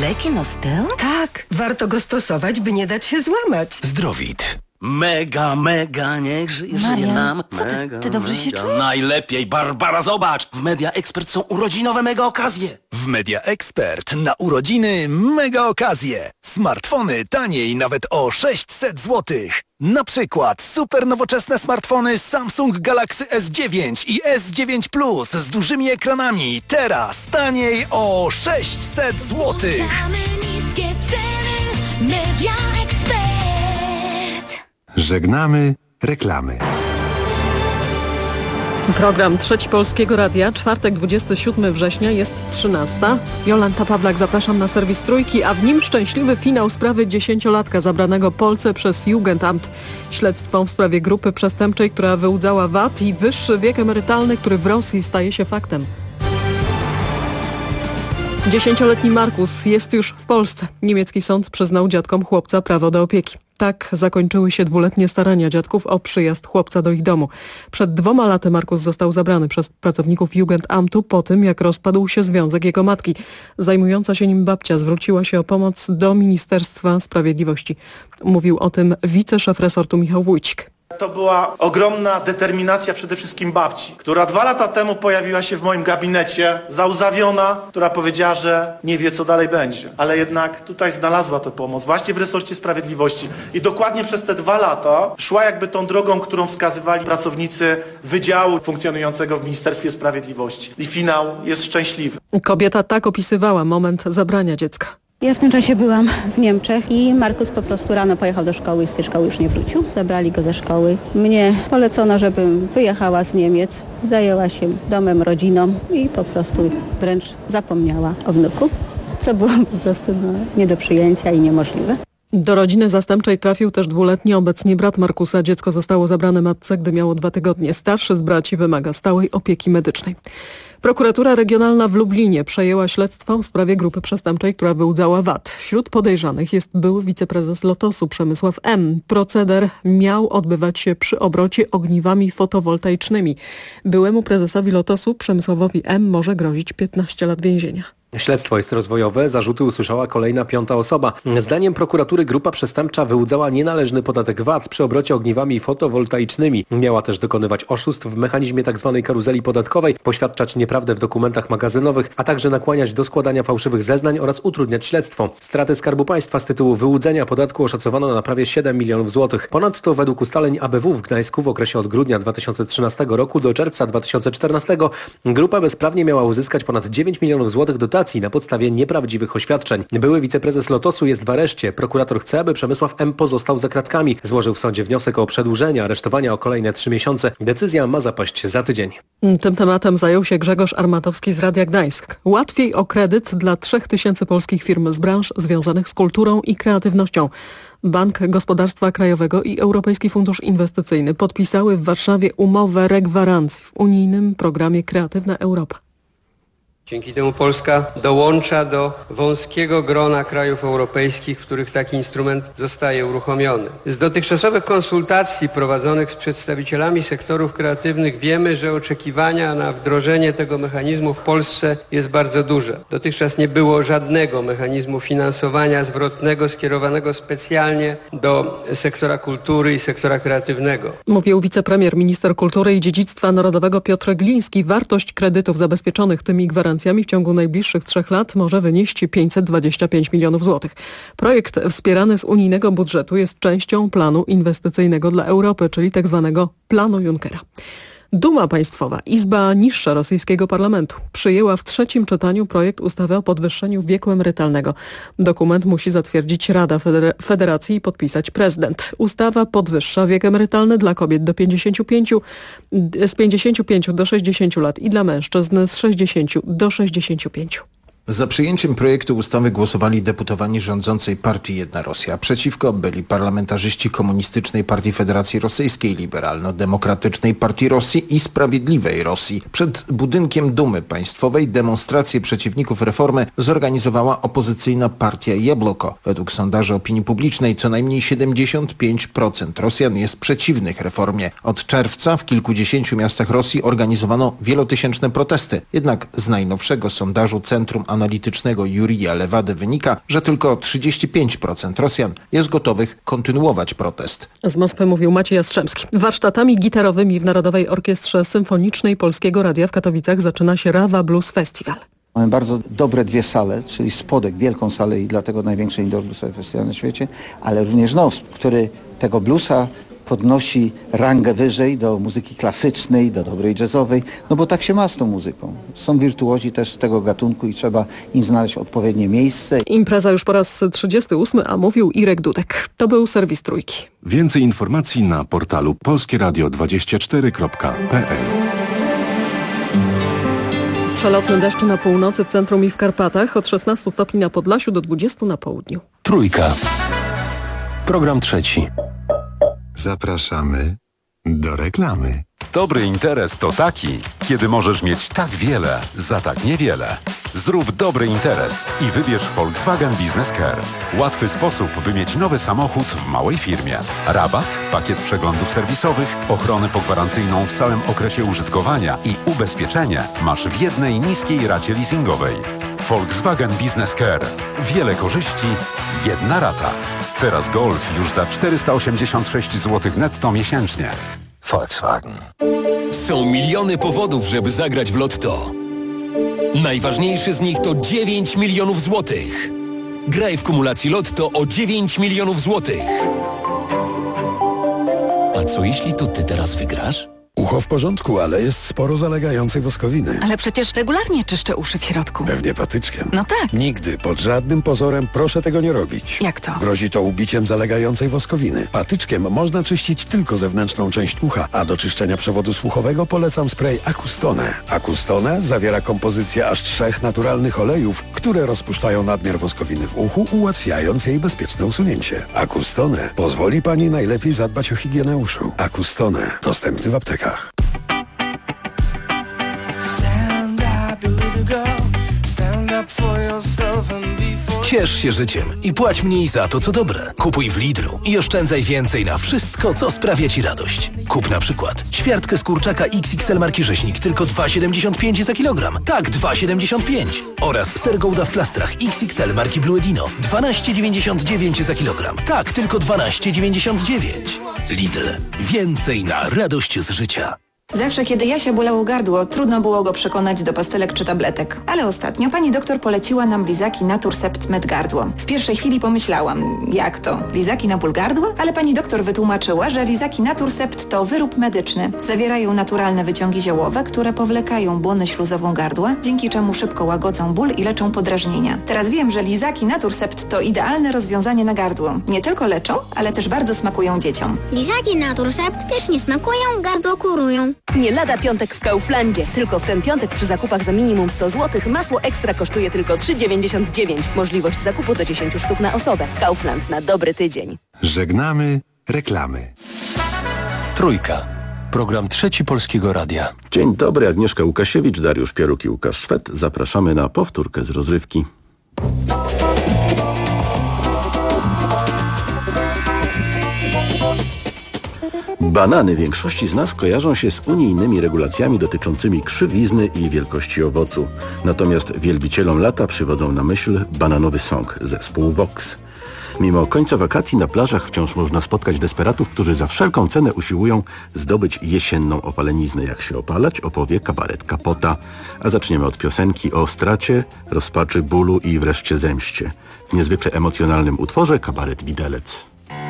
leki Nosteo? Tak, warto go stosować, by nie dać się złamać. Zdrowit. Mega, niech żyje nam. Co ty dobrze się czujesz? Najlepiej, Barbara, zobacz! W Media Expert są urodzinowe mega okazje. W Media Expert na urodziny mega okazje. Smartfony taniej nawet o 600 zł. Na przykład super nowoczesne smartfony Samsung Galaxy S9 i S9 Plus z dużymi ekranami. Teraz taniej o 600 zł. Niskie ceny, Media Expert. Żegnamy reklamy. Program Trzeci Polskiego Radia, czwartek 27 września, jest 13. Jolanta Pawlak, zapraszam na serwis Trójki, a w nim szczęśliwy finał sprawy 10-latka zabranego Polsce przez Jugendamt. Śledztwo w sprawie grupy przestępczej, która wyłudzała VAT i wyższy wiek emerytalny, który w Rosji staje się faktem. 10-letni Markus jest już w Polsce. Niemiecki sąd przyznał dziadkom chłopca prawo do opieki. Tak zakończyły się 2-letnie starania dziadków o przyjazd chłopca do ich domu. Przed 2 laty Markus został zabrany przez pracowników Jugendamtu po tym, jak rozpadł się związek jego matki. Zajmująca się nim babcia zwróciła się o pomoc do Ministerstwa Sprawiedliwości. Mówił o tym wiceszef resortu Michał Wójcik. To była ogromna determinacja przede wszystkim babci, która 2 lata temu pojawiła się w moim gabinecie, załzawiona, która powiedziała, że nie wie, co dalej będzie. Ale jednak tutaj znalazła tę pomoc właśnie w resorcie sprawiedliwości. I dokładnie przez te 2 lata szła jakby tą drogą, którą wskazywali pracownicy wydziału funkcjonującego w Ministerstwie Sprawiedliwości. I finał jest szczęśliwy. Kobieta tak opisywała moment zabrania dziecka. Ja w tym czasie byłam w Niemczech i Markus po prostu rano pojechał do szkoły i z tej szkoły już nie wrócił. Zabrali go ze szkoły. Mnie polecono, żebym wyjechała z Niemiec, zajęła się domem, rodziną i po prostu wręcz zapomniała o wnuku, co było po prostu nie do przyjęcia i niemożliwe. Do rodziny zastępczej trafił też 2-letni obecnie brat Markusa. Dziecko zostało zabrane matce, gdy miało 2 tygodnie. Starszy z braci wymaga stałej opieki medycznej. Prokuratura Regionalna w Lublinie przejęła śledztwo w sprawie grupy przestępczej, która wyłudzała VAT. Wśród podejrzanych jest były wiceprezes Lotosu Przemysław M. Proceder miał odbywać się przy obrocie ogniwami fotowoltaicznymi. Byłemu prezesowi Lotosu Przemysławowi M. może grozić 15 lat więzienia. Śledztwo jest rozwojowe, zarzuty usłyszała kolejna 5. osoba. Zdaniem prokuratury grupa przestępcza wyłudzała nienależny podatek VAT przy obrocie ogniwami fotowoltaicznymi. Miała też dokonywać oszustw w mechanizmie tzw. karuzeli podatkowej, poświadczać nieprawdę w dokumentach magazynowych, a także nakłaniać do składania fałszywych zeznań oraz utrudniać śledztwo. Straty Skarbu Państwa z tytułu wyłudzenia podatku oszacowano na prawie 7 milionów złotych. Ponadto według ustaleń ABW w Gdańsku w okresie od grudnia 2013 roku do czerwca 2014 grupa bezprawnie miała uzyskać ponad 9 milionów złotych dotacji na podstawie nieprawdziwych oświadczeń. Były wiceprezes Lotosu jest w areszcie. Prokurator chce, aby Przemysław M. pozostał za kratkami. Złożył w sądzie wniosek o przedłużenie aresztowania o kolejne 3 miesiące. Decyzja ma zapaść za tydzień. Tym tematem zajął się Grzegorz Armatowski z Radia Gdańsk. Łatwiej o kredyt dla 3000 polskich firm z branż związanych z kulturą i kreatywnością. Bank Gospodarstwa Krajowego i Europejski Fundusz Inwestycyjny podpisały w Warszawie umowę regwarancji w unijnym programie Kreatywna Europa. Dzięki temu Polska dołącza do wąskiego grona krajów europejskich, w których taki instrument zostaje uruchomiony. Z dotychczasowych konsultacji prowadzonych z przedstawicielami sektorów kreatywnych wiemy, że oczekiwania na wdrożenie tego mechanizmu w Polsce jest bardzo duże. Dotychczas nie było żadnego mechanizmu finansowania zwrotnego skierowanego specjalnie do sektora kultury i sektora kreatywnego. Mówił wicepremier, minister kultury i dziedzictwa narodowego Piotr Gliński. Wartość kredytów zabezpieczonych tymi gwarancjami w ciągu najbliższych 3 lat może wynieść 525 milionów złotych. Projekt wspierany z unijnego budżetu jest częścią planu inwestycyjnego dla Europy, czyli tzw. planu Junckera. Duma Państwowa, Izba Niższa rosyjskiego parlamentu, przyjęła w 3. czytaniu projekt ustawy o podwyższeniu wieku emerytalnego. Dokument musi zatwierdzić Rada Federacji i podpisać prezydent. Ustawa podwyższa wiek emerytalny dla kobiet z 55 do 60 lat i dla mężczyzn z 60 do 65. Za przyjęciem projektu ustawy głosowali deputowani rządzącej partii Jedna Rosja. Przeciwko byli parlamentarzyści Komunistycznej Partii Federacji Rosyjskiej, Liberalno-Demokratycznej Partii Rosji i Sprawiedliwej Rosji. Przed budynkiem Dumy Państwowej demonstrację przeciwników reformy zorganizowała opozycyjna partia Jabloko. Według sondaży opinii publicznej co najmniej 75% Rosjan jest przeciwnych reformie. Od czerwca w kilkudziesięciu miastach Rosji organizowano wielotysięczne protesty. Jednak z najnowszego sondażu Centrum Analitycznego Jurija Lewady wynika, że tylko 35% Rosjan jest gotowych kontynuować protest. Z Moskwy mówił Maciej Jastrzębski. Warsztatami gitarowymi w Narodowej Orkiestrze Symfonicznej Polskiego Radia w Katowicach zaczyna się Rawa Blues Festival. Mamy bardzo dobre dwie sale, czyli Spodek, wielką salę i dlatego największy indoor bluesowy festiwal na świecie, ale również NOSP, który tego bluesa podnosi rangę wyżej do muzyki klasycznej, do dobrej jazzowej, no bo tak się ma z tą muzyką. Są wirtuozi też tego gatunku i trzeba im znaleźć odpowiednie miejsce. Impreza już po raz 38, a mówił Irek Dudek. To był serwis Trójki. Więcej informacji na portalu polskieradio24.pl. Przelotne deszcze na północy w centrum i w Karpatach, od 16 stopni na Podlasiu do 20 na południu. Trójka. Program trzeci. Zapraszamy do reklamy. Dobry interes to taki, kiedy możesz mieć tak wiele za tak niewiele. Zrób dobry interes i wybierz Volkswagen Business Care. Łatwy sposób, by mieć nowy samochód w małej firmie. Rabat, pakiet przeglądów serwisowych, ochronę pogwarancyjną w całym okresie użytkowania i ubezpieczenie masz w jednej niskiej racie leasingowej. Volkswagen Business Care. Wiele korzyści, jedna rata. Teraz Golf już za 486 zł netto miesięcznie. Volkswagen. Są miliony powodów, żeby zagrać w Lotto. Najważniejszy z nich to 9 milionów złotych. Graj w kumulacji Lotto o 9 milionów złotych. A co jeśli to ty teraz wygrasz? Ucho w porządku, ale jest sporo zalegającej woskowiny. Ale przecież regularnie czyszczę uszy w środku. Pewnie patyczkiem. No tak. Nigdy, pod żadnym pozorem proszę tego nie robić. Jak to? Grozi to ubiciem zalegającej woskowiny. Patyczkiem można czyścić tylko zewnętrzną część ucha, a do czyszczenia przewodu słuchowego polecam spray Acustone. Acustone zawiera kompozycję aż 3 naturalnych olejów, które rozpuszczają nadmiar woskowiny w uchu, ułatwiając jej bezpieczne usunięcie. Acustone pozwoli Pani najlepiej zadbać o higienę uszu. Acustone. Dostępny w aptekach. Ciesz się życiem i płać mniej za to, co dobre. Kupuj w Lidlu i oszczędzaj więcej na wszystko, co sprawia Ci radość. Kup na przykład ćwiartkę z kurczaka XXL marki Rzeźnik tylko 2,75 za kilogram. Tak, 2,75. Oraz ser Gouda w plastrach XXL marki Blue Dino 12,99 za kilogram. Tak, tylko 12,99. Lidl. Więcej na radość z życia. Zawsze, kiedy Jasia bolało gardło, trudno było go przekonać do pastelek czy tabletek. Ale ostatnio pani doktor poleciła nam lizaki Naturcept Med Gardło. W pierwszej chwili pomyślałam, jak to? Lizaki na ból gardła? Ale pani doktor wytłumaczyła, że lizaki Naturcept to wyrób medyczny. Zawierają naturalne wyciągi ziołowe, które powlekają błonę śluzową gardła, dzięki czemu szybko łagodzą ból i leczą podrażnienia. Teraz wiem, że lizaki Naturcept to idealne rozwiązanie na gardło. Nie tylko leczą, ale też bardzo smakują dzieciom. Lizaki Naturcept pysznie smakują, gardło kurują. Nie lada piątek w Kauflandzie. Tylko w ten piątek przy zakupach za minimum 100 zł masło ekstra kosztuje tylko 3,99. Możliwość zakupu do 10 sztuk na osobę. Kaufland na dobry tydzień. Żegnamy reklamy. Trójka. Program trzeci Polskiego Radia. Dzień dobry, Agnieszka Łukasiewicz, Dariusz Pieruk i Łukasz Szwed. Zapraszamy na powtórkę z rozrywki. Banany większości z nas kojarzą się z unijnymi regulacjami dotyczącymi krzywizny i wielkości owocu. Natomiast wielbicielom lata przywodzą na myśl bananowy song, zespół Vox. Mimo końca wakacji na plażach wciąż można spotkać desperatów, którzy za wszelką cenę usiłują zdobyć jesienną opaleniznę. Jak się opalać, opowie kabaret Kapota. A zaczniemy od piosenki o stracie, rozpaczy, bólu i wreszcie zemście. W niezwykle emocjonalnym utworze kabaret Widelec.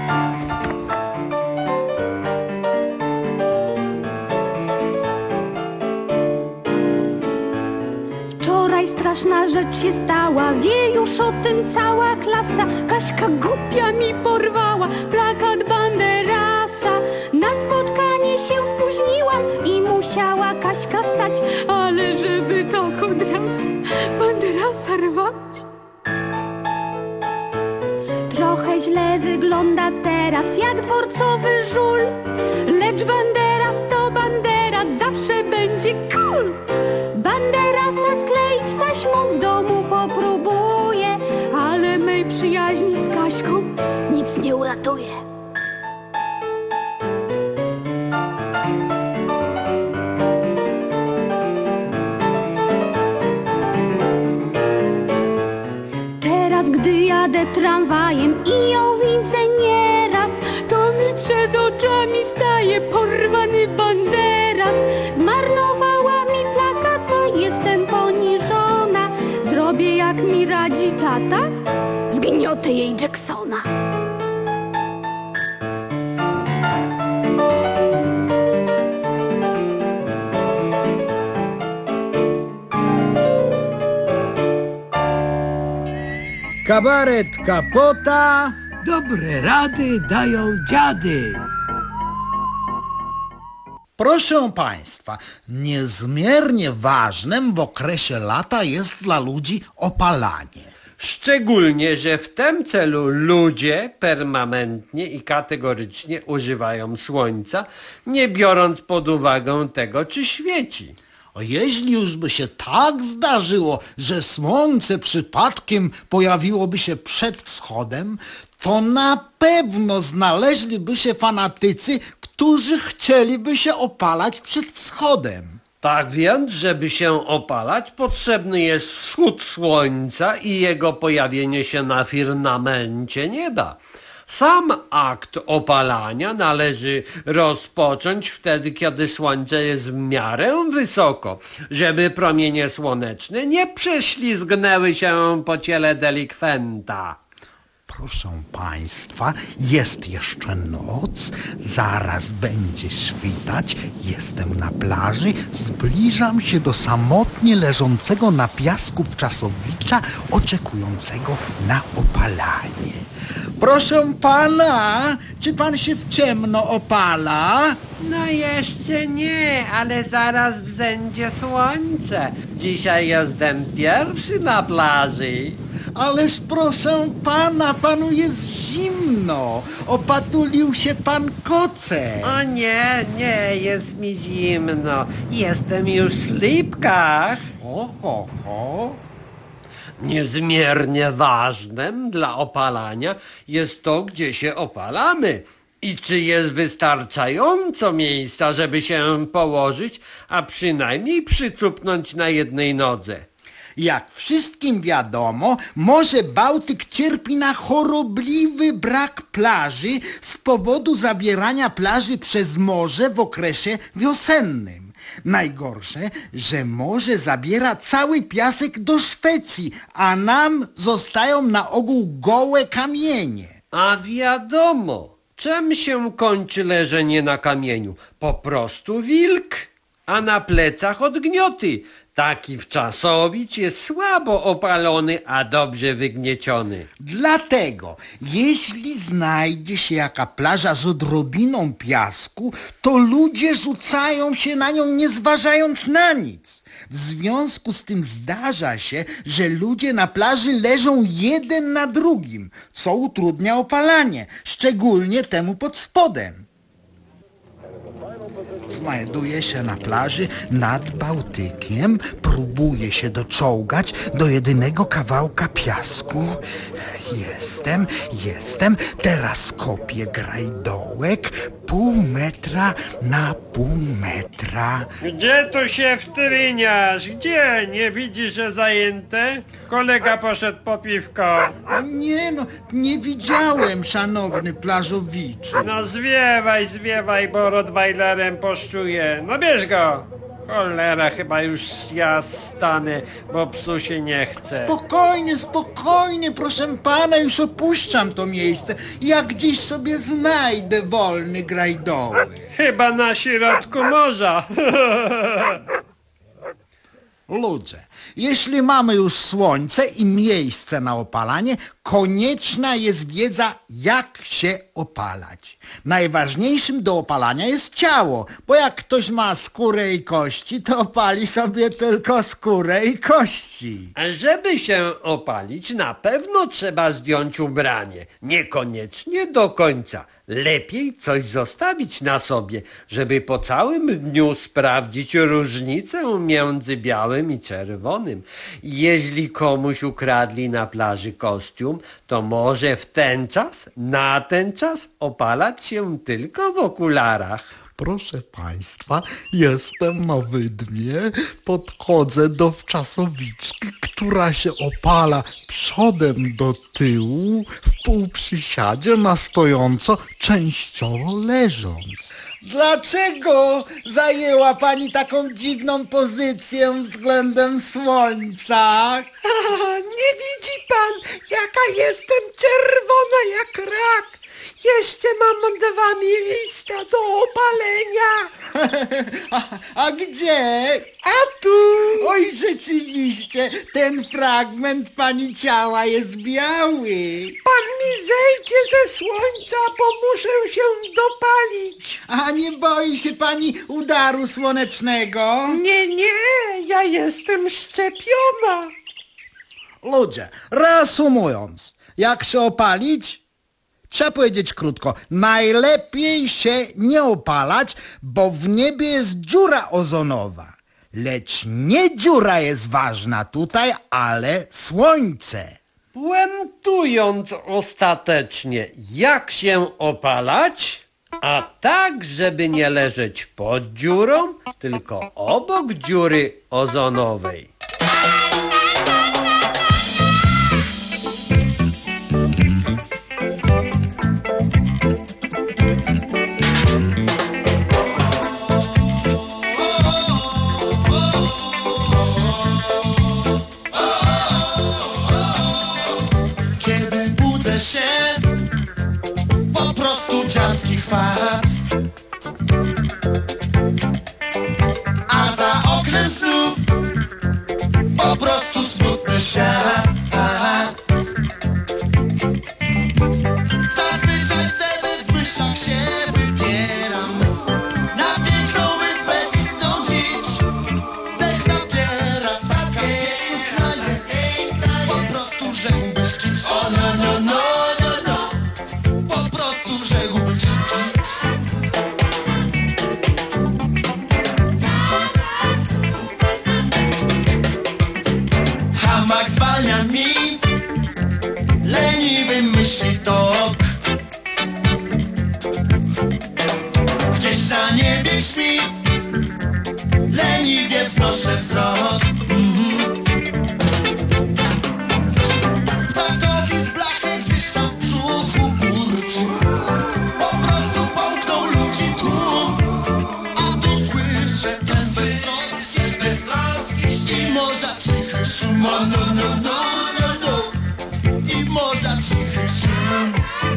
Wczoraj straszna rzecz się stała, wie już o tym cała klasa. Kaśka głupia mi porwała plakat Banderasa. Na spotkanie się spóźniłam i musiała Kaśka stać, ale żeby tak od razu Banderasa rwać. Trochę źle wygląda teraz jak dworcowy żul, lecz Banderas to Banderas, zawsze będzie cool. Banderasa skleić taśmą w domu popróbuję, ale mej przyjaźni z Kaśką nic nie uratuje. jadę tramwajem i ją widzę nieraz, to mi przed oczami staje porwany banderas. Zmarnowała mi plakat, to jestem poniżona. Zrobię jak mi radzi tata, zgniotę jej Jacksona. Kabaret Kapota, dobre rady dają dziady. Proszę Państwa, niezmiernie ważnym w okresie lata jest dla ludzi opalanie. Szczególnie, że w tym celu ludzie permanentnie i kategorycznie używają słońca, nie biorąc pod uwagę tego, czy świeci. A jeśli już by się tak zdarzyło, że słońce przypadkiem pojawiłoby się przed wschodem, to na pewno znaleźliby się fanatycy, którzy chcieliby się opalać przed wschodem. Tak więc, żeby się opalać, potrzebny jest wschód słońca i jego pojawienie się na firmamencie nieba. Sam akt opalania należy rozpocząć wtedy, kiedy słońce jest w miarę wysoko, żeby promienie słoneczne nie prześlizgnęły się po ciele delikwenta. Proszę Państwa, jest jeszcze noc, zaraz będzie świtać, jestem na plaży, zbliżam się do samotnie leżącego na piasku Wczasowicza, oczekującego na opalanie. Proszę Pana, czy Pan się w ciemno opala? No jeszcze nie, ale zaraz wzejdzie słońce. Dzisiaj jestem pierwszy na plaży. Ależ proszę Pana, Panu jest zimno. Opatulił się Pan kocem. O nie, jest mi zimno. Jestem już w slipkach. Ho. Niezmiernie ważnym dla opalania jest to, gdzie się opalamy i czy jest wystarczająco miejsca, żeby się położyć, a przynajmniej przycupnąć na jednej nodze. Jak wszystkim wiadomo, Morze Bałtyk cierpi na chorobliwy brak plaży z powodu zabierania plaży przez morze w okresie wiosennym. Najgorsze, że morze zabiera cały piasek do Szwecji, a nam zostają na ogół gołe kamienie. A wiadomo, czym się kończy leżenie na kamieniu? Po prostu wilk, a na plecach odgnioty. Taki Wczasowicz jest słabo opalony, a dobrze wygnieciony. Dlatego, jeśli znajdzie się jaka plaża z odrobiną piasku, to ludzie rzucają się na nią, nie zważając na nic. W związku z tym zdarza się, że ludzie na plaży leżą jeden na drugim, co utrudnia opalanie, szczególnie temu pod spodem. Znajduje się na plaży nad Bałtykiem, próbuje się doczołgać do jedynego kawałka piasku. Jestem, teraz kopię grajdołek, 0,5 metra na 0,5 metra. Gdzie tu się wtryniasz? Gdzie? Nie widzisz, że zajęte? Kolega poszedł po piwko. Nie widziałem, szanowny plażowiczu. No zwiewaj, bo Rottweilerem poszczuje. No bierz go. Cholera, chyba już ja stanę, bo psu się nie chce. Spokojnie, proszę pana, już opuszczam to miejsce. Ja gdzieś sobie znajdę wolny grajdołek. Chyba na środku morza. Ludzie, jeśli mamy już słońce i miejsce na opalanie, konieczna jest wiedza, jak się opalać. Najważniejszym do opalania jest ciało, bo jak ktoś ma skórę i kości, to opali sobie tylko skórę i kości. A żeby się opalić, na pewno trzeba zdjąć ubranie. Niekoniecznie do końca. Lepiej coś zostawić na sobie, żeby po całym dniu sprawdzić różnicę między białym i czerwonym. Jeśli komuś ukradli na plaży kostium, to może w ten czas, na ten czas opalać się tylko w okularach. Proszę państwa, jestem na wydmie, podchodzę do wczasowiczki, która się opala przodem do tyłu, w półprzysiadzie na stojąco, częściowo leżąc. Dlaczego zajęła pani taką dziwną pozycję względem słońca? Nie widzi pan, jaka jestem czerwona jak rak. Jeszcze mam 2 miejsca do opalenia. A gdzie? A tu. Oj, rzeczywiście, ten fragment pani ciała jest biały. Pan mi zejdzie ze słońca, bo muszę się dopalić. A nie boi się pani udaru słonecznego? Nie, ja jestem szczepiona. Ludzie, reasumując, jak się opalić? Trzeba powiedzieć krótko, najlepiej się nie opalać, bo w niebie jest dziura ozonowa. Lecz nie dziura jest ważna tutaj, ale słońce. Puentując ostatecznie, jak się opalać? A tak, żeby nie leżeć pod dziurą, tylko obok dziury ozonowej. Po prostu dziarski chwat, a za oknem znów po prostu smutny świat. Zazwyczaj wtedy w myślach się wybieram na piękną wyspę i snądzić. Dech zabiera taka piękna jest, po prostu rzekłbyś kimś. O no. Hamak zwalnia mi leniwy myśli tok. Gdzieś na niebie śpi, leniwie wznoszę wzrok. Ptakowi z blachy gdzieś tam w brzuchu burczy, po prostu połknął ludzi tłum. A tu słyszę ten beztroski i morza cichy szum. No. I morza cichy szum.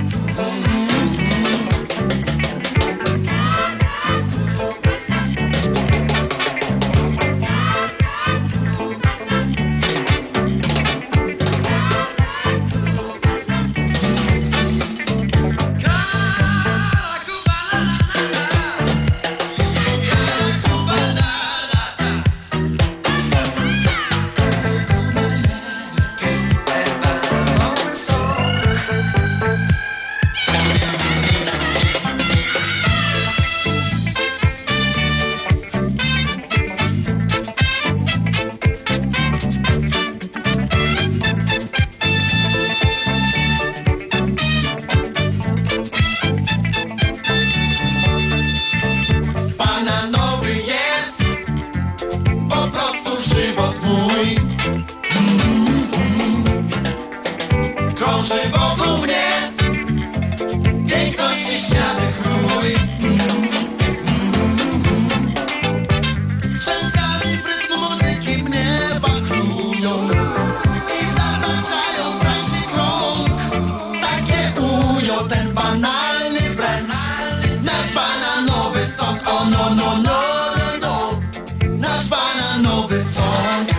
Krąży wokół mnie piękności śniady krój. Częstami w rytmu muzyki mnie wachlują i zataczają w tańszy krąg. Takie ujął ten banalny wręcz nasz bananowy sok. O no. Nasz bananowy sok.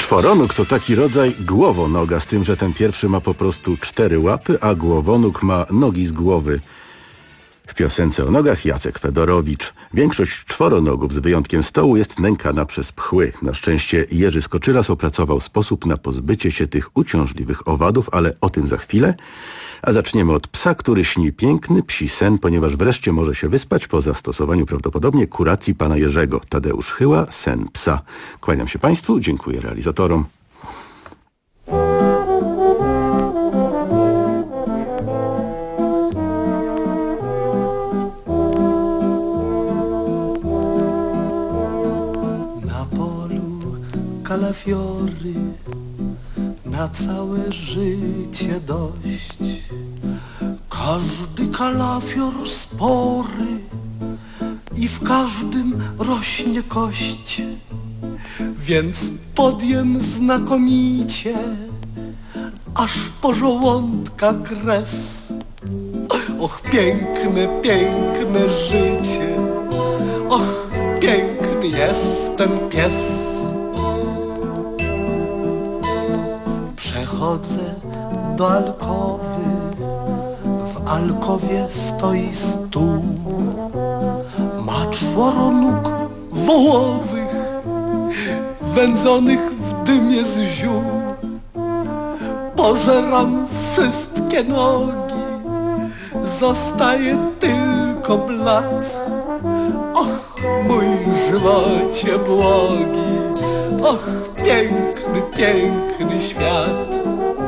Czworonóg to taki rodzaj głowonoga, z tym, że ten pierwszy ma po prostu 4 łapy, a głowonóg ma nogi z głowy. W piosence o nogach Jacek Fedorowicz. Większość czworonogów, z wyjątkiem stołu, jest nękana przez pchły. Na szczęście Jerzy Skoczylas opracował sposób na pozbycie się tych uciążliwych owadów, ale o tym za chwilę. A zaczniemy od psa, który śni piękny psi sen, ponieważ wreszcie może się wyspać po zastosowaniu prawdopodobnie kuracji pana Jerzego. Tadeusz Chyła, Sen psa. Kłaniam się państwu, dziękuję realizatorom. Na polu kalafiory, na całe życie dość. Każdy kalafior spory i w każdym rośnie kość. Więc podjem znakomicie, aż po żołądka kres. Och, piękne, piękne życie, och, piękny jestem pies. Przechodzę do alkowy, w alkowie stoi stół. Ma 4 nóg wołowych, wędzonych w dymie z ziół. Pożeram wszystkie nogi, zostaje tylko blat. Och, mój żywocie błogi, och, piękny, piękny świat.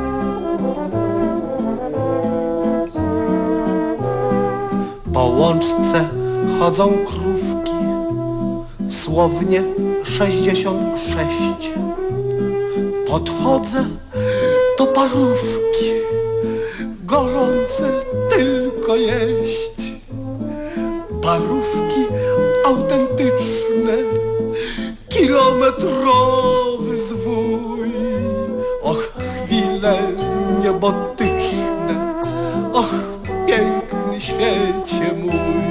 Po łączce chodzą krówki, słownie 66. Podchodzę do parówki, gorące tylko jeść. Parówki autentyczne, kilometrowy zwój. Och, chwile niebotyczne, och, piękny świecie mój.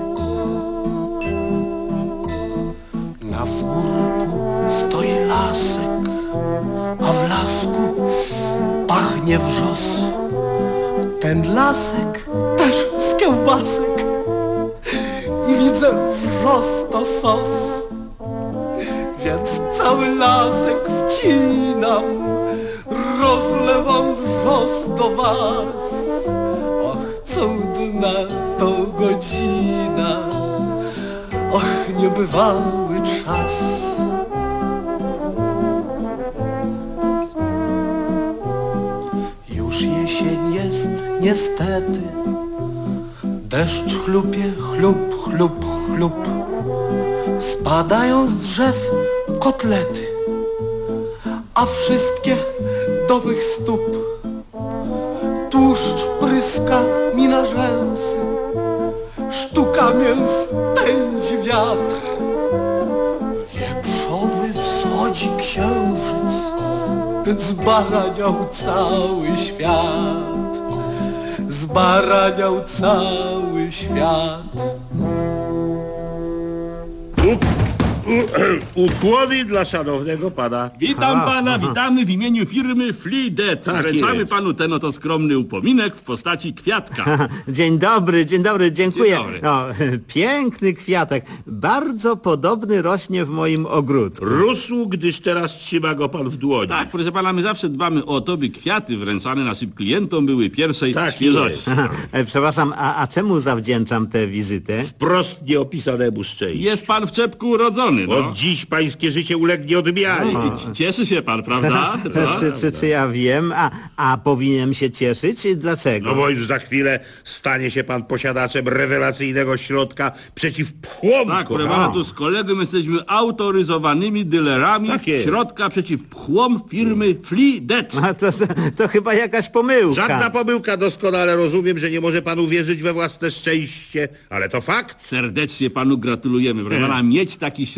Na wzgórku stoi lasek, a w lasku pachnie wrzos. Ten lasek też z kiełbasek i widzę wrzos to sos. Więc cały lasek wcinam, rozlewam wrzos do was. Och, cudna to godzina, och, niebywały czas. Już jesień jest, niestety. Deszcz chlupie, chlup, chlup, chlup. Spadają z drzew kotlety, a wszystkie do mych stóp. Tłuszcz pryska mi na rzęsy, sztuka mięs pędzi wiatr. Wieprzowy wschodzi księżyc, zbaraniał cały świat, zbaraniał cały świat. Ukłony dla szanownego pana. Witam pana, witamy w imieniu firmy Flidet. Tak Wręczamy jest. panu ten oto skromny upominek w postaci kwiatka. Dzień dobry, dziękuję. Dzień dobry. No, piękny kwiatek, bardzo podobny rośnie w moim ogródku. Rósł, gdyż teraz trzyma go pan w dłoni. Tak, proszę pana, my zawsze dbamy o to, by kwiaty wręczane naszym klientom były pierwszej świeżości. Przepraszam, a czemu zawdzięczam tę wizytę? Wprost nieopisanemu szczęściu. Jest pan w czepku urodzony, no. Od dziś pańskie życie ulegnie odmianie. Cieszy się pan, prawda? Czy ja wiem, a powinienem się cieszyć? Dlaczego? No bo już za chwilę stanie się pan posiadaczem rewelacyjnego środka przeciw pchłom. Tak, proszę pana, tu z kolegą jesteśmy autoryzowanymi dealerami środka przeciw pchłom firmy Flidet. To chyba jakaś pomyłka. Żadna pomyłka, doskonale rozumiem, że nie może pan uwierzyć we własne szczęście, ale to fakt. Serdecznie panu gratulujemy, proszę pana, mieć taki środek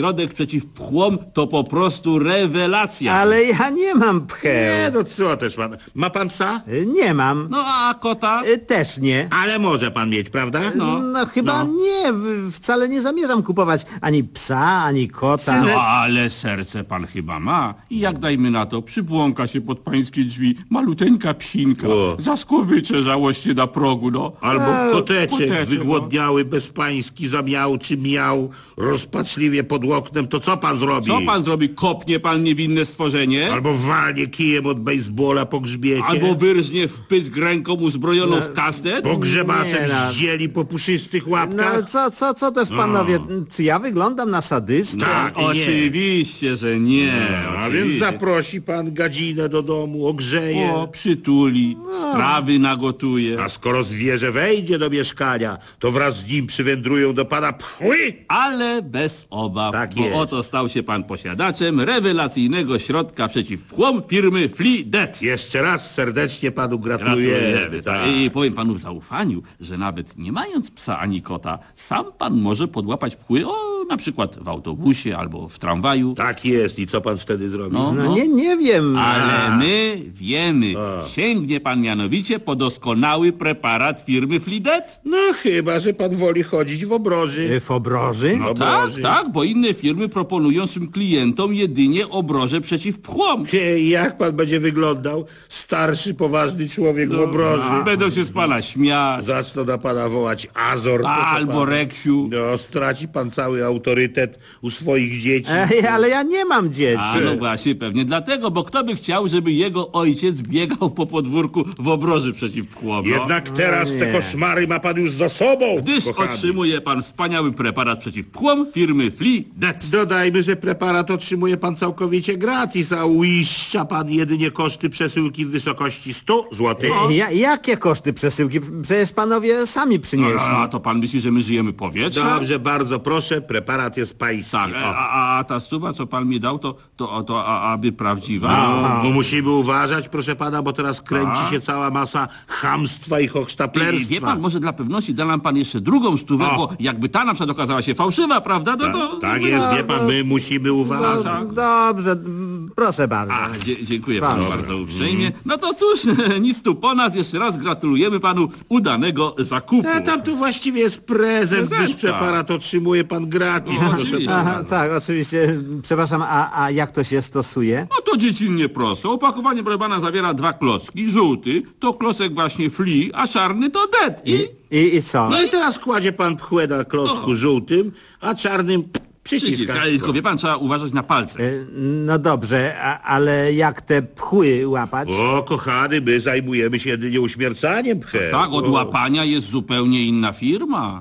środek przeciw pchłom to po prostu rewelacja. Ale ja nie mam pcheł. Nie, no co też pan. Ma pan psa? Nie mam. No a kota? Też nie. Ale może pan mieć, prawda? No chyba nie. Wcale nie zamierzam kupować ani psa, ani kota. No ale serce pan chyba ma. I jak dajmy na to, przybłąka się pod pańskie drzwi maluteńka psinka. Zaskłowycze żałośnie na progu, no. Albo koteczek wygłodniały, bezpański zamiał czy miał, rozpaczliwie pod oknem, to co pan zrobi? Co pan zrobi? Kopnie pan niewinne stworzenie? Albo walnie kijem od bejsbola po grzbiecie? Albo wyrżnie w pysk ręką uzbrojoną w kastet? Pogrzebaczem zdzieli po puszystych łapkach? No co też panowie, czy ja wyglądam na sadystę? Tak, oczywiście, że nie. A więc zaprosi pan gadzinę do domu, ogrzeje. Przytuli, strawy nagotuje. A skoro zwierzę wejdzie do mieszkania, to wraz z nim przywędrują do pana pchły. Ale bez obaw, tak bo jest. oto stał się pan posiadaczem rewelacyjnego środka przeciw pchłom firmy Flidet. Jeszcze raz serdecznie panu gratulujemy. Tak. I powiem panu w zaufaniu, że nawet nie mając psa ani kota, sam pan może podłapać pchły, na przykład w autobusie albo w tramwaju. Tak jest. I co pan wtedy zrobi? Nie wiem. Ale my wiemy. Sięgnie pan mianowicie po doskonały preparat firmy Flidet. No chyba, że pan woli chodzić w obroży. W obroży? No tak, bo inne firmy proponują swym klientom jedynie obroże przeciw pchłom. Jak pan będzie wyglądał? Starszy, poważny człowiek w obroży. Będą się z pana śmiać. Zaczną na pana wołać Azor. Albo Reksiu. No, straci pan cały autorytet u swoich dzieci. Ale ja nie mam dzieci. No właśnie, pewnie dlatego, bo kto by chciał, żeby jego ojciec biegał po podwórku w obroży przeciw pchłom? Jednak teraz te koszmary ma pan już za sobą. Gdyż otrzymuje pan wspaniały preparat przeciw pchłom firmy Flidet. Dodajmy, że preparat otrzymuje pan całkowicie gratis, a uiszcza pan jedynie koszty przesyłki w wysokości 100 zł. Jakie koszty przesyłki? Przecież panowie sami przynieśli. A to pan myśli, że my żyjemy powietrza? Dobrze, bardzo proszę, preparat jest pański. Tak, a ta stuwa, co pan mi dał, to aby prawdziwa? No musimy uważać, proszę pana, bo teraz kręci się cała masa chamstwa i hochsztaplerstwa. Wie pan, może dla pewności da nam pan jeszcze drugą stówę, bo jakby ta na przykład okazała się fałszywa, prawda? Tak jest, wie pan, my musimy uważać. Dobrze, proszę bardzo. Dziękuję panu bardzo uprzejmie. No to cóż, nic tu po nas. Jeszcze raz gratulujemy panu udanego zakupu. Tam tu właściwie jest prezent, gdyż preparat otrzymuje pan gratis. Tak, oczywiście. Przepraszam, a jak to się stosuje? No to dziecinnie prosto. Opakowanie, proszę pana, zawiera 2 klocki. Żółty to klocek właśnie Fli, a czarny to Det. I co? No i teraz kładzie pan pchłę na klocku żółtym, a czarnym przycisk. Tylko wie pan, trzeba uważać na palce. No dobrze, ale jak te pchły łapać? Kochany, my zajmujemy się jedynie uśmiercaniem pcheł. Tak, od łapania jest zupełnie inna firma.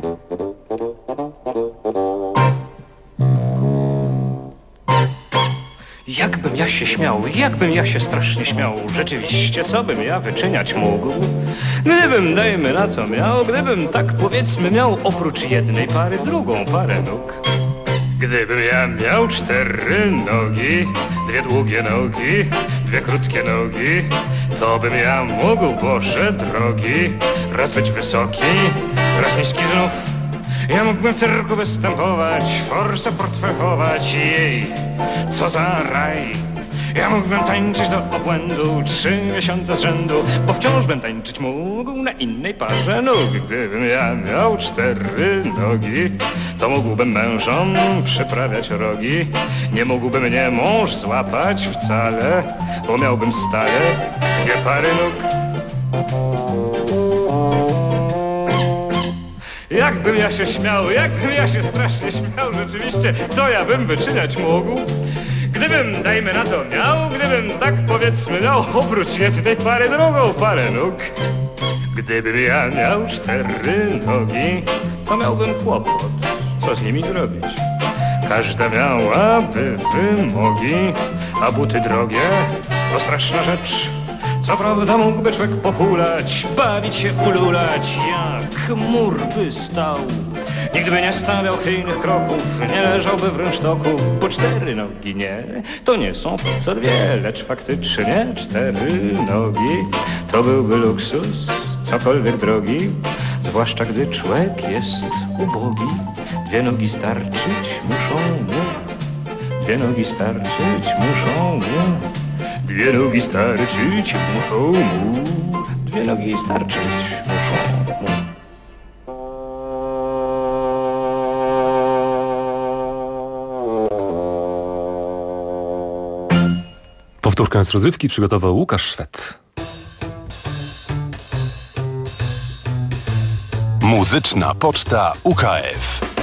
Jakbym ja się śmiał, jakbym ja się strasznie śmiał. Rzeczywiście, co bym ja wyczyniać mógł? Gdybym, dajmy na to miał, gdybym tak powiedzmy miał oprócz jednej pary drugą parę nóg. Gdybym ja miał 4 nogi, 2 długie nogi, 2 krótkie nogi, to bym ja mógł, Boże drogi, raz być wysoki, raz niski znów. Ja mógłbym w cyrku występować, forsę portfechować, jej, co za raj. Ja mógłbym tańczyć do obłędu 3 miesiące z rzędu, bo wciąż bym tańczyć mógł na innej parze nóg. Gdybym ja miał 4 nogi, to mógłbym mężom przyprawiać rogi. Nie mógłby mnie mąż złapać wcale, bo miałbym stale 2 pary nóg. Jakbym ja się śmiał, jakbym ja się strasznie śmiał, rzeczywiście, co ja bym wyczyniać mógł? Gdybym, dajmy na to, miał, gdybym tak powiedzmy miał oprócz jednej pary drugą parę nóg. Gdybym ja miał 4 nogi, to miałbym kłopot, co z nimi zrobić. Każda miałaby wymogi, a buty drogie to straszna rzecz. Co prawda mógłby człowiek pohulać, bawić się, ululać, jak mur by stał. Nigdy by nie stawiał chwiejnych kroków, nie leżałby w rynsztoku, bo 4 nogi nie, to nie są co 2, lecz faktycznie 4 nogi. To byłby luksus, cokolwiek drogi, zwłaszcza gdy człowiek jest ubogi. Dwie nogi starczyć muszą mu. Dwie nogi starczyć muszą mu. Dwie nogi starczyć muszą mu. Dwie nogi starczyć muszą mu. Powtórkę z rozrywki przygotował Łukasz Szwed. Muzyczna Poczta UKF.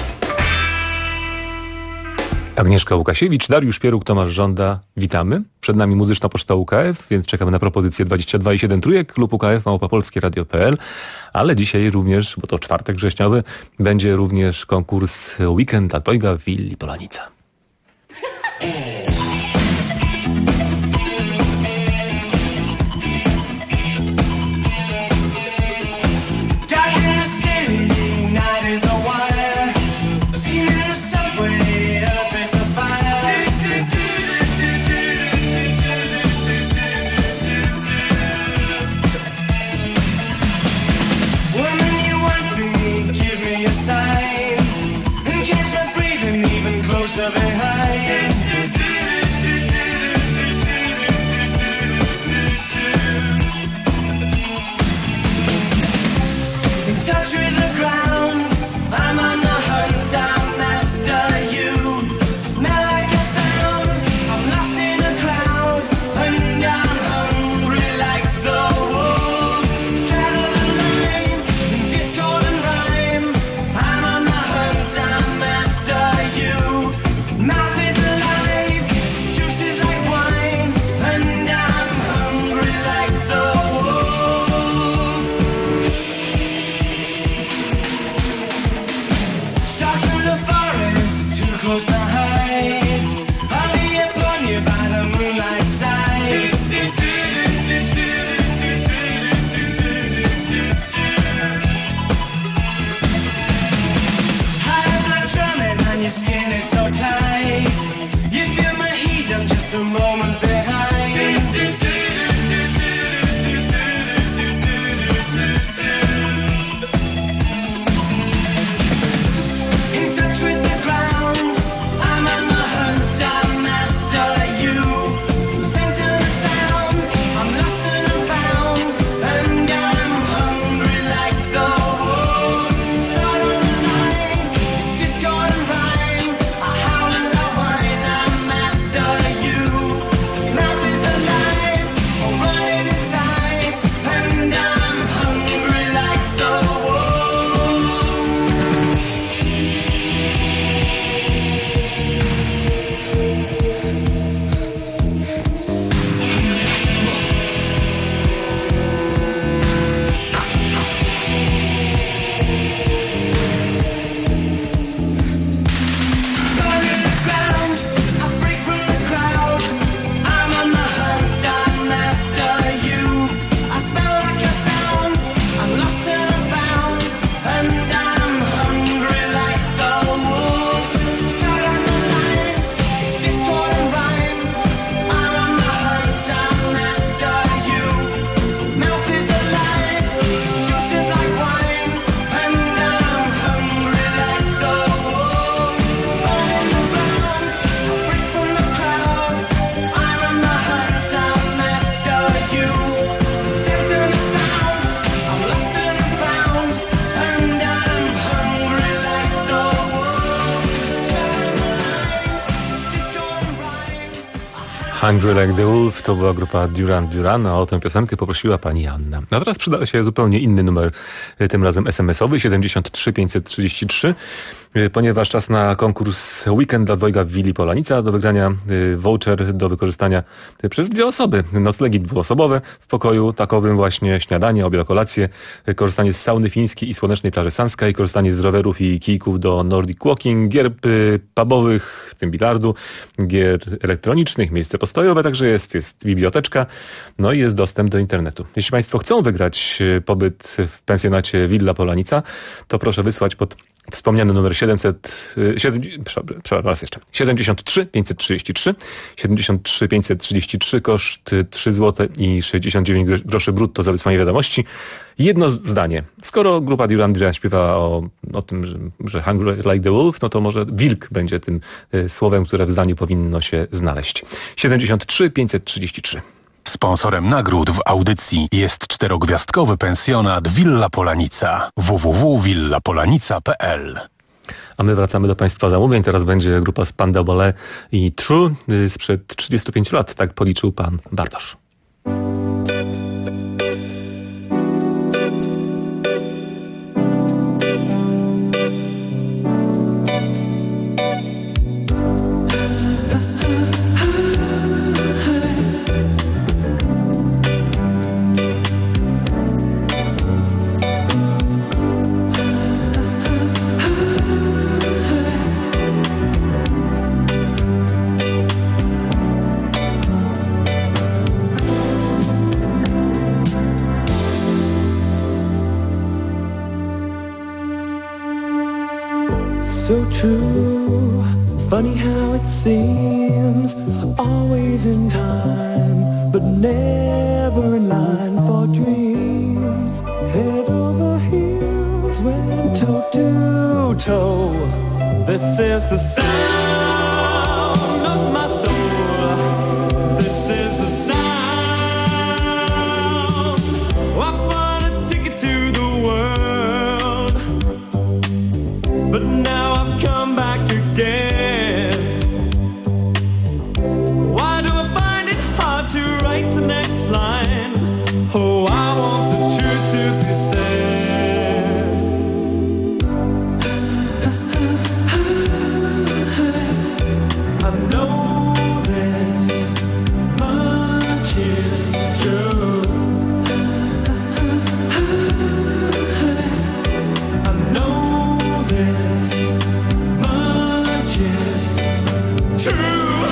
Agnieszka Łukasiewicz, Dariusz Pieruk, Tomasz Żąda. Witamy. Przed nami Muzyczna Poczta UKF, więc czekamy na propozycję 22,7 trójek lub UKF @polskieradio.pl. Ale dzisiaj również, bo to czwartek wrześniowy, będzie również konkurs Weekend dla dwojga w Willi Polanica. Hungry Like the Wolf to była grupa Duran Duran, a o tę piosenkę poprosiła pani Anna. A teraz przyda się zupełnie inny numer, tym razem SMS-owy, 73 533, ponieważ czas na konkurs Weekend dla dwojga w Willi Polanica. Do wygrania voucher do wykorzystania przez dwie osoby. Noclegi dwuosobowe w pokoju takowym właśnie, śniadanie, obiad, kolację, korzystanie z sauny fińskiej i słonecznej plaży Sanskiej, korzystanie z rowerów i kijków do Nordic Walking, gier pubowych, w tym bilardu, gier elektronicznych, miejsce postojowe także jest biblioteczka, no i jest dostęp do internetu. Jeśli Państwo chcą wygrać pobyt w pensjonacie Villa Polanica, to proszę wysłać pod Wspomniany numer 73 533, 73 533, koszt 3 zł i 69 groszy brutto za wysłanie wiadomości. Jedno zdanie. Skoro grupa Duran Duran śpiewa o tym, że Hungry Like the Wolf, no to może wilk będzie tym słowem, które w zdaniu powinno się znaleźć. 73 533. Sponsorem nagród w audycji jest 4-gwiazdkowy pensjonat Villa Polanica. www.villapolanica.pl. A my wracamy do Państwa zamówień. Teraz będzie grupa Spandau Ballet i True sprzed 35 lat. Tak policzył pan Bartosz. So true, funny how it seems, always in time, but never in line for dreams. Head over heels, went toe to toe. This is the sound of my soul. This is the sound. I bought a ticket to the world, but now I've come back again. Why do I find it hard to write the next line? Oh, I want the truth to be said. I know this much is true. I know this much is true.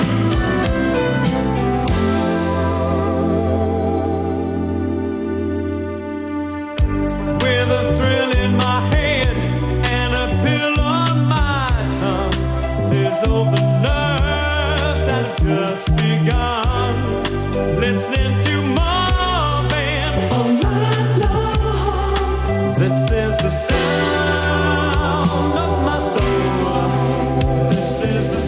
With a thrill in my head and a pill on my tongue, there's all the nerves that have just begun. Listening to Marvin all night long. This is the sound of my soul. This is the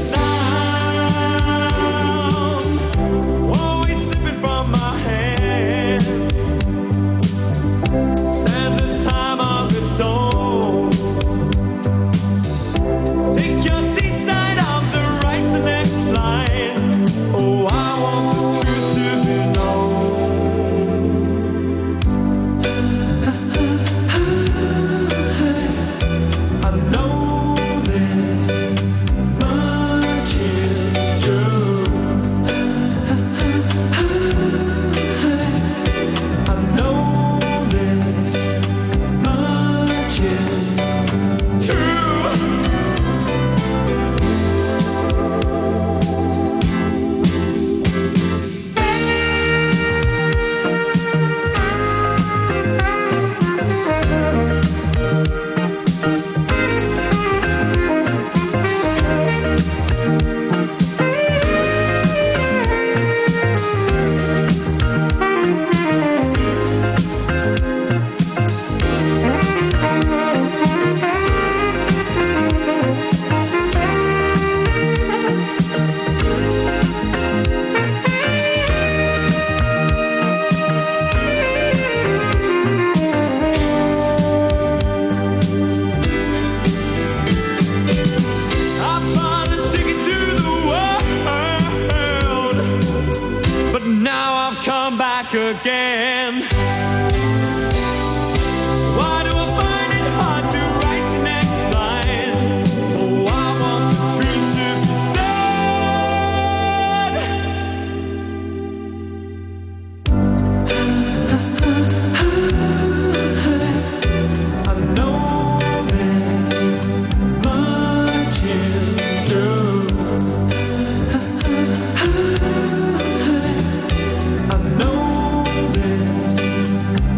sound, always slipping from my hands. Says a time of its own. Take your seaside arms and write the next line. Oh, I want the truth to be known. I know this much is true. I know this much is true. I bought a ticket to the world, but now I've come back again. Why do I find it hard to write the next line? Oh, I want the truth to be said. I know this much is true. I know this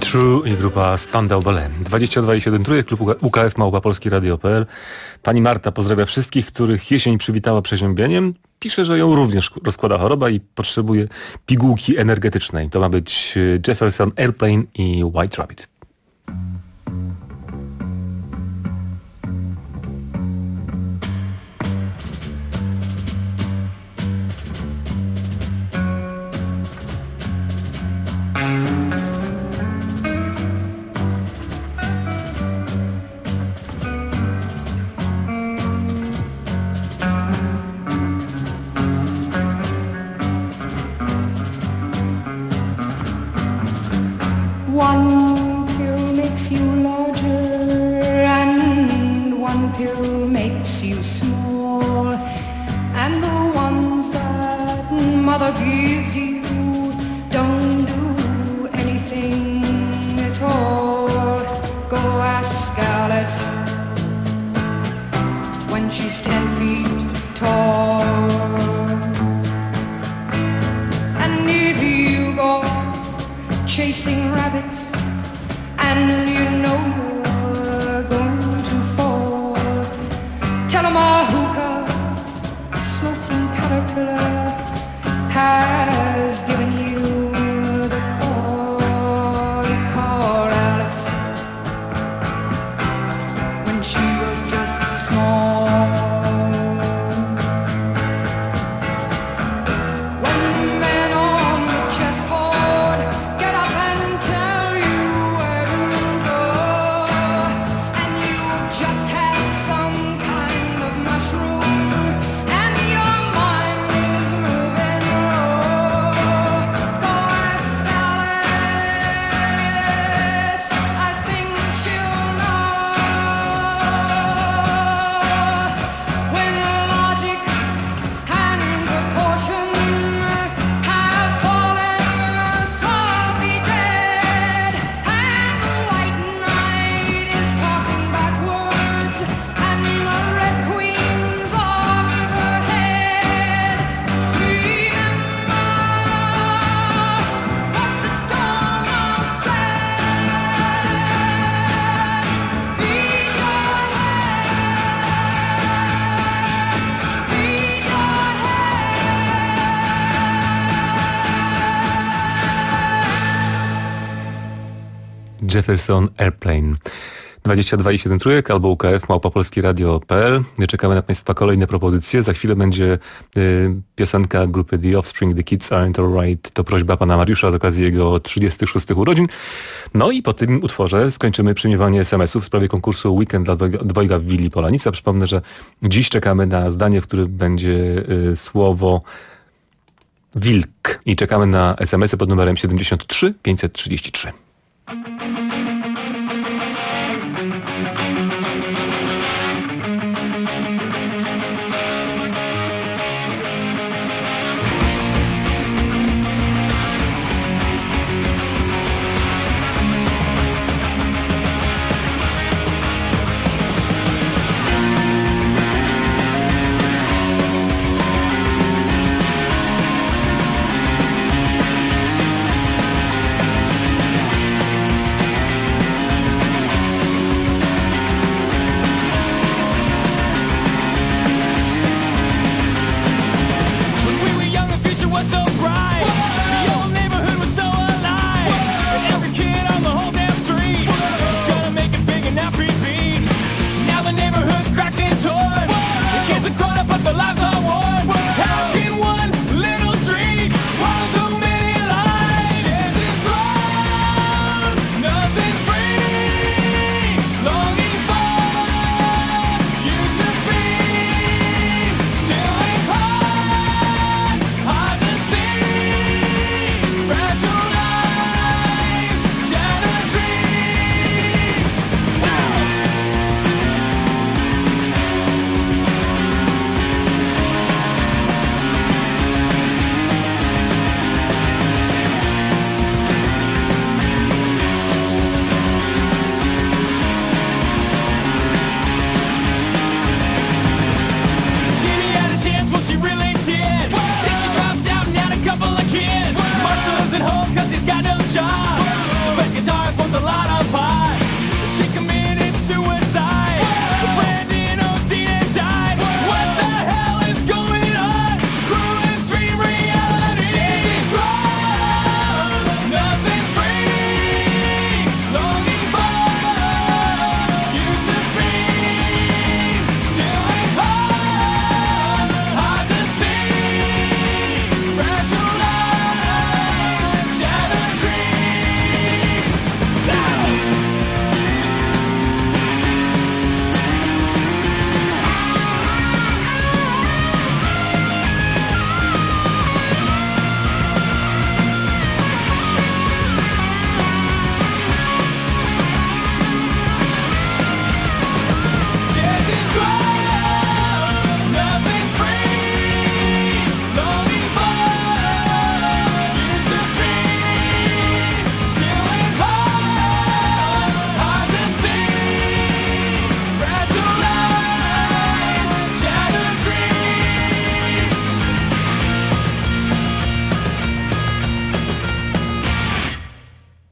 True i grupa Spandau Ballet. 22,7 trójek, klub UKF Małpa Polski Radio.pl. Pani Marta pozdrawia wszystkich, których jesień przywitała przeziębieniem. Pisze, że ją również rozkłada choroba i potrzebuje pigułki energetycznej. To ma być Jefferson Airplane i White Rabbit. One pill makes you larger and one pill makes you small, and the ones that mother gives you don't do anything at all. Go ask Alice when she's 10 feet tall. And if you go chasing rabbits and you know you're going to fall, tell 'em a hookah smoking caterpillar has given you the call. Call Alice when she was just small. Jefferson Airplane. 22,7 trójek albo UKF Małpa Polski Radio.pl. Czekamy na Państwa kolejne propozycje. Za chwilę będzie piosenka grupy The Offspring, The Kids Aren't Alright. To prośba pana Mariusza z okazji jego 36 urodzin. No i po tym utworze skończymy przyjmowanie SMS-ów w sprawie konkursu Weekend dla dwojga w Willi Polanica. Przypomnę, że dziś czekamy na zdanie, w którym będzie słowo wilk. I czekamy na SMS-y pod numerem 73 533.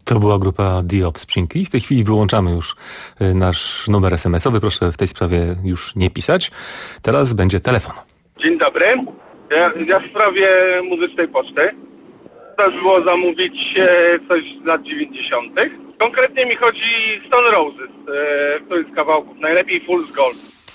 To była grupa The Offspring i w tej chwili wyłączamy już nasz numer SMS-owy. Proszę w tej sprawie już nie pisać. Teraz będzie telefon. Dzień dobry. Ja w sprawie Muzycznej Poczty. Też było zamówić coś z lat 90. Konkretnie mi chodzi Stone Roses, któryś z kawałków. Najlepiej Fool's Gold.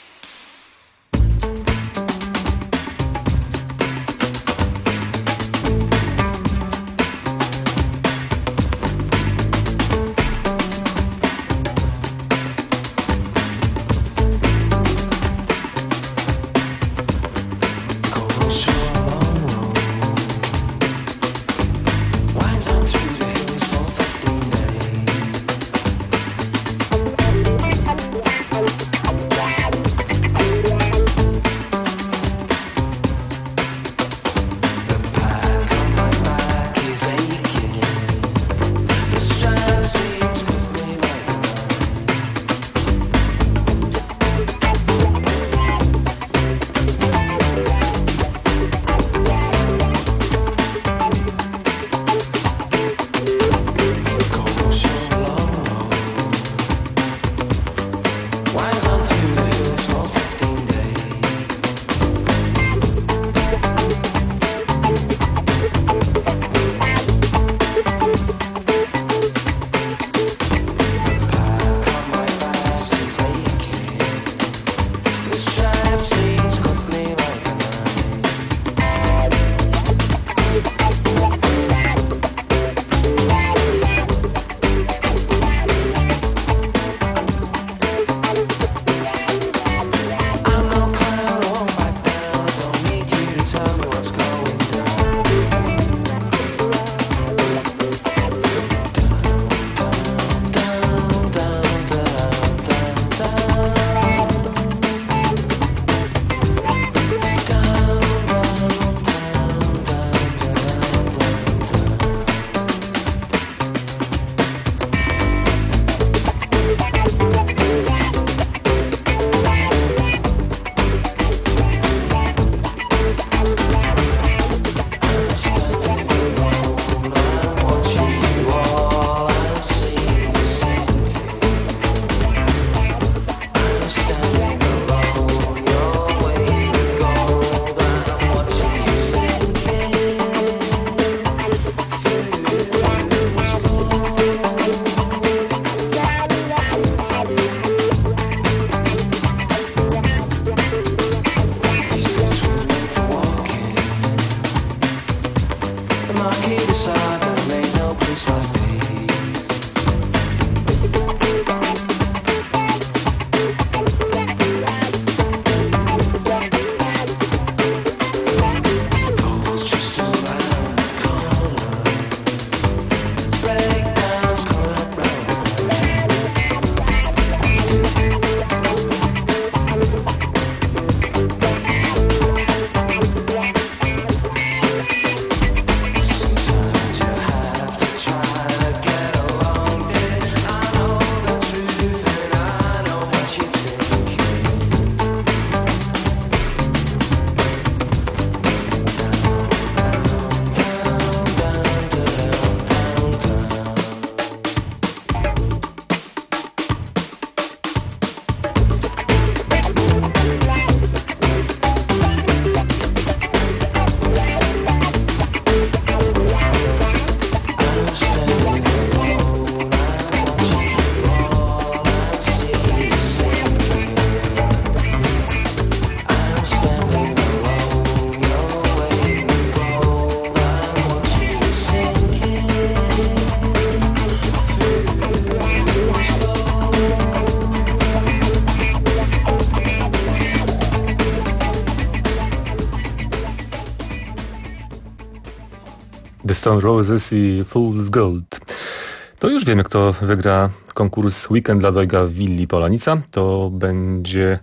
The Stone Roses i Fool's Gold. To już wiemy, kto wygra konkurs Weekend dla Dwojga w Willi Polanica. To będzie...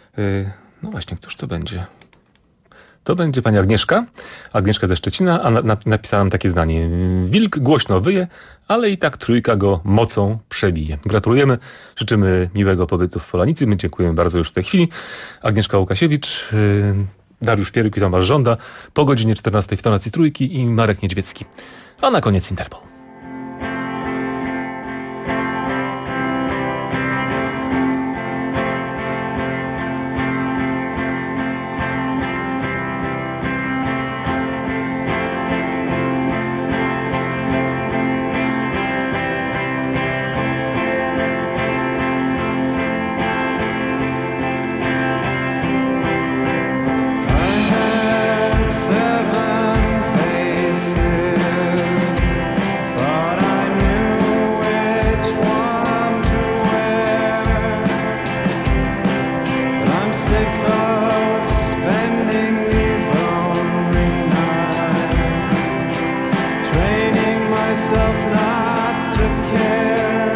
no właśnie, któż to będzie? To będzie pani Agnieszka. Agnieszka ze Szczecina, a napisała nam takie zdanie. Wilk głośno wyje, ale i tak trójka go mocą przebije. Gratulujemy, życzymy miłego pobytu w Polanicy. My dziękujemy bardzo już w tej chwili. Agnieszka Łukasiewicz, Dariusz Pieryk i Tomasz Żąda po godzinie 14 w tonacji Trójki i Marek Niedźwiecki. A na koniec Interpol. yourself not to care.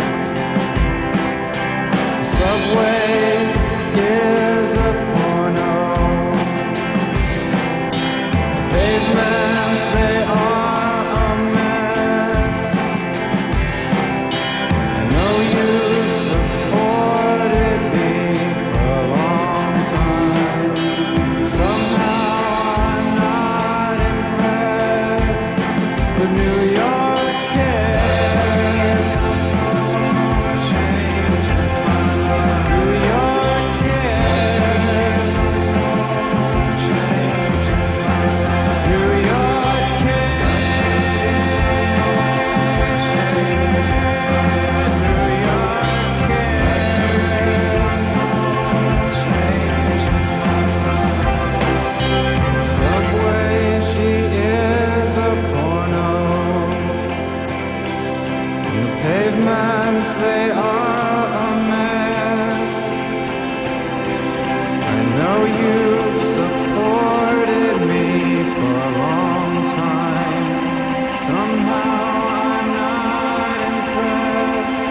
The subway is a porno. Pavements, they are a mess. I know you've supported me for a long time. Somehow I'm not impressed, but New York cares. New York cares. New York cares. Subway, she is a porno. And the pavements, they are a mess. I know you've supported me for a long time. Somehow I'm not impressed.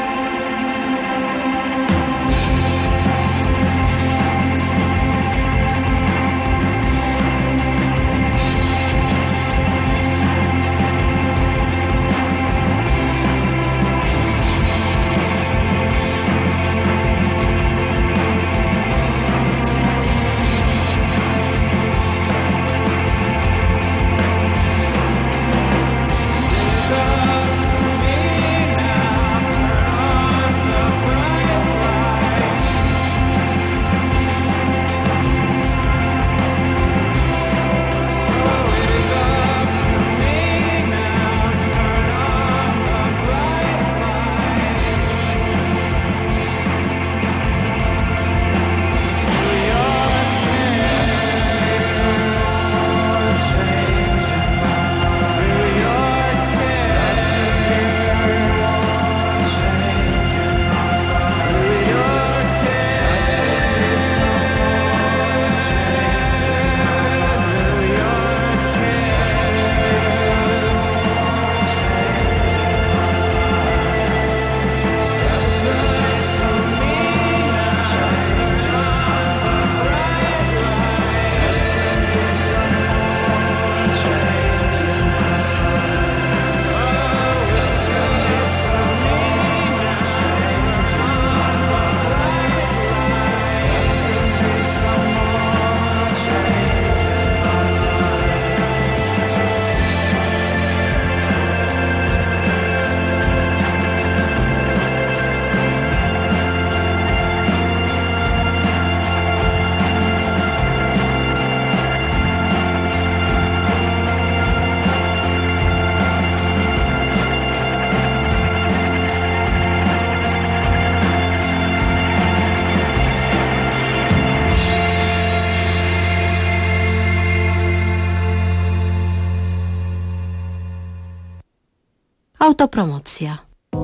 Autopromocja.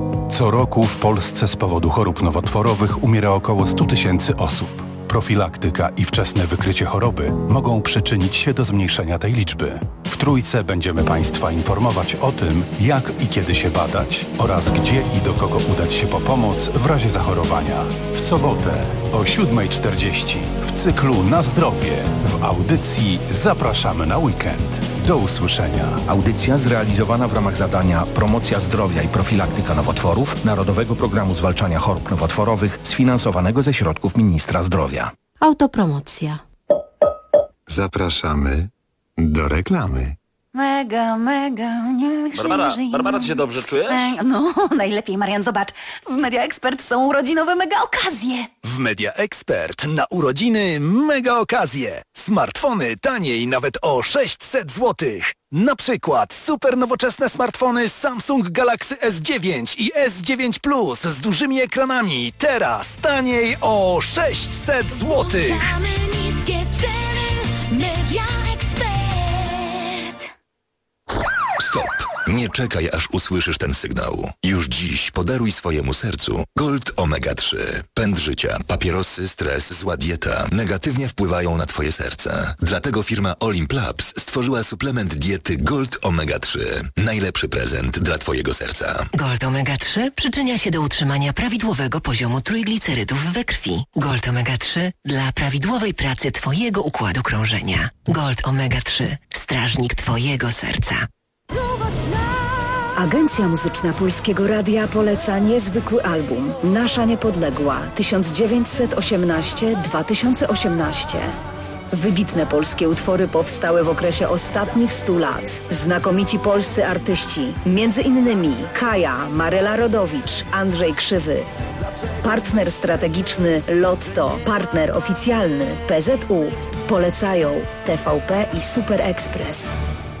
Co roku w Polsce z powodu chorób nowotworowych umiera około 100 000 osób. Profilaktyka i wczesne wykrycie choroby mogą przyczynić się do zmniejszenia tej liczby. W Trójce będziemy Państwa informować o tym, jak i kiedy się badać oraz gdzie i do kogo udać się po pomoc w razie zachorowania. W sobotę o 7:40 w cyklu Na zdrowie w audycji Zapraszamy na weekend. Do usłyszenia. Audycja zrealizowana w ramach zadania Promocja zdrowia i profilaktyka nowotworów Narodowego Programu Zwalczania Chorób Nowotworowych sfinansowanego ze środków Ministra Zdrowia. Autopromocja. Zapraszamy do reklamy. Mega, niech Barbara, ty się dobrze czujesz? No, najlepiej, Marian, zobacz. W Media Expert są urodzinowe mega okazje. W Media Expert na urodziny mega okazje. Smartfony taniej nawet o 600 zł. Na przykład super nowoczesne smartfony Samsung Galaxy S9 i S9 Plus z dużymi ekranami. Teraz taniej o 600 zł. Niskie ceny, Media Expert. Stop. Nie czekaj, aż usłyszysz ten sygnał. Już dziś podaruj swojemu sercu Gold Omega 3. Pęd życia, papierosy, stres, zła dieta negatywnie wpływają na twoje serce. Dlatego firma Olimp Labs stworzyła suplement diety Gold Omega 3. Najlepszy prezent dla twojego serca. Gold Omega 3 przyczynia się do utrzymania prawidłowego poziomu trójglicerydów we krwi. Gold Omega 3 dla prawidłowej pracy twojego układu krążenia. Gold Omega 3. Strażnik twojego serca. Agencja Muzyczna Polskiego Radia poleca niezwykły album Nasza Niepodległa 1918-2018. Wybitne polskie utwory powstały w okresie ostatnich 100 lat. Znakomici polscy artyści, między innymi Kaja, Maryla Rodowicz, Andrzej Krzywy. Partner strategiczny Lotto, partner oficjalny PZU. Polecają TVP i Super Express.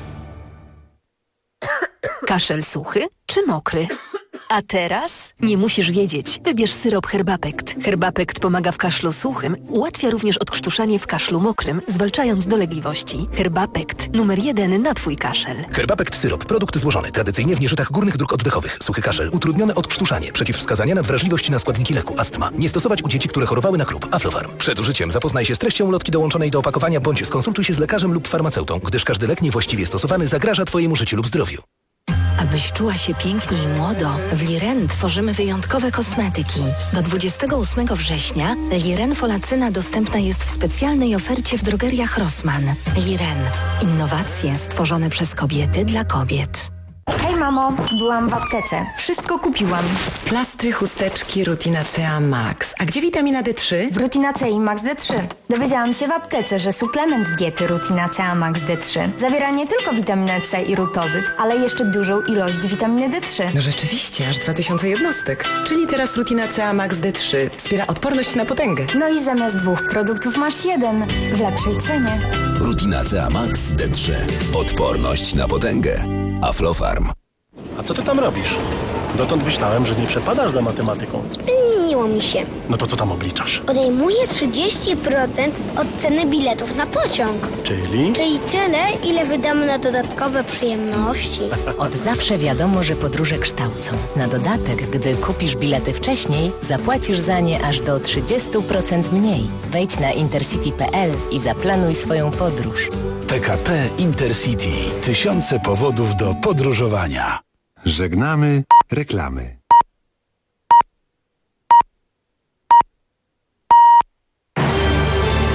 Kaszel suchy czy mokry? A teraz nie musisz wiedzieć. Wybierz syrop Herbapekt. Herbapekt pomaga w kaszlu suchym, ułatwia również odkrztuszanie w kaszlu mokrym, zwalczając dolegliwości. Herbapekt, numer 1 na twój kaszel. Herbapekt syrop. Produkt złożony tradycyjnie w nieżytach górnych dróg oddechowych. Suchy kaszel. Utrudnione odkrztuszanie. Przeciwwskazania na wrażliwość na składniki leku. Astma. Nie stosować u dzieci, które chorowały na krób. Aflofarm. Przed użyciem zapoznaj się z treścią ulotki dołączonej do opakowania bądź skonsultuj się z lekarzem lub farmaceutą, gdyż każdy lek niewłaściwie stosowany zagraża twojemu życiu lub zdrowiu. Abyś czuła się pięknie i młodo, w Liren tworzymy wyjątkowe kosmetyki. Do 28 września Liren Folacyna dostępna jest w specjalnej ofercie w drogeriach Rossmann. Liren. Innowacje stworzone przez kobiety dla kobiet. Hej mamo, byłam w aptece. Wszystko kupiłam. Plastry, chusteczki, Rutina CA Max. A gdzie witamina D3? W Rutina C i Max D3. Dowiedziałam się w aptece, że suplement diety Rutina CA Max D3 zawiera nie tylko witaminę C i rutozyt, ale jeszcze dużą ilość witaminy D3. No rzeczywiście, aż 2000 jednostek. Czyli teraz Rutina CA Max D3 wspiera odporność na potęgę. No i zamiast 2 produktów masz 1 w lepszej cenie. Rutina CA Max D3. Odporność na potęgę. Aflofarm. A co ty tam robisz? Dotąd myślałem, że nie przepadasz za matematyką. Zmieniło mi się. No to co tam obliczasz? Odejmuję 30% od ceny biletów na pociąg. Czyli? Czyli tyle, ile wydamy na dodatkowe przyjemności. Od zawsze wiadomo, że podróże kształcą. Na dodatek, gdy kupisz bilety wcześniej, zapłacisz za nie aż do 30% mniej. Wejdź na intercity.pl i zaplanuj swoją podróż. PKP Intercity. Tysiące powodów do podróżowania. Żegnamy reklamy.